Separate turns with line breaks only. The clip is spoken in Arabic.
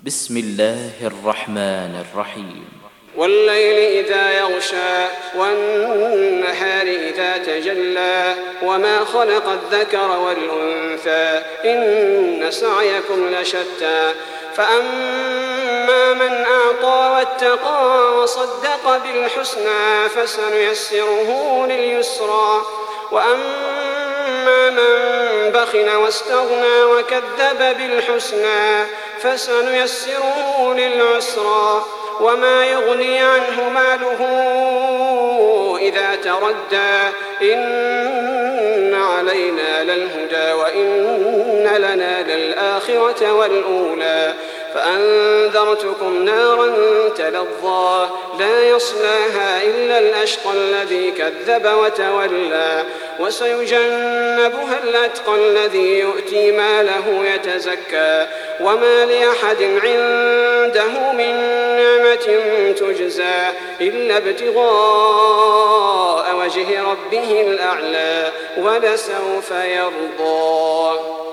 بسم الله الرحمن الرحيم
والليل إذا يغشى والنهار إذا تجلى وما خلق الذكر والأنثى إن سعيكم لشتى فأما من أعطى واتقى وصدق بالحسنى فسنيسره لليسرى وأما من بخل واستغنى وكذب بالحسنى فسنيسره للعسرى وما يغني عنه ماله إذا تردى إن علينا للهدى وإن لنا للآخرة والأولى فأنذرتكم نارا تلظى لا يصلاها إلا الأشقى الذي كذب وتولى وسيجنبها الأتقى الذي يؤتي ماله يتزكى وما لأحد عنده من نعمة تجزى إلا ابتغاء وجه ربه الأعلى ولسوف يرضى.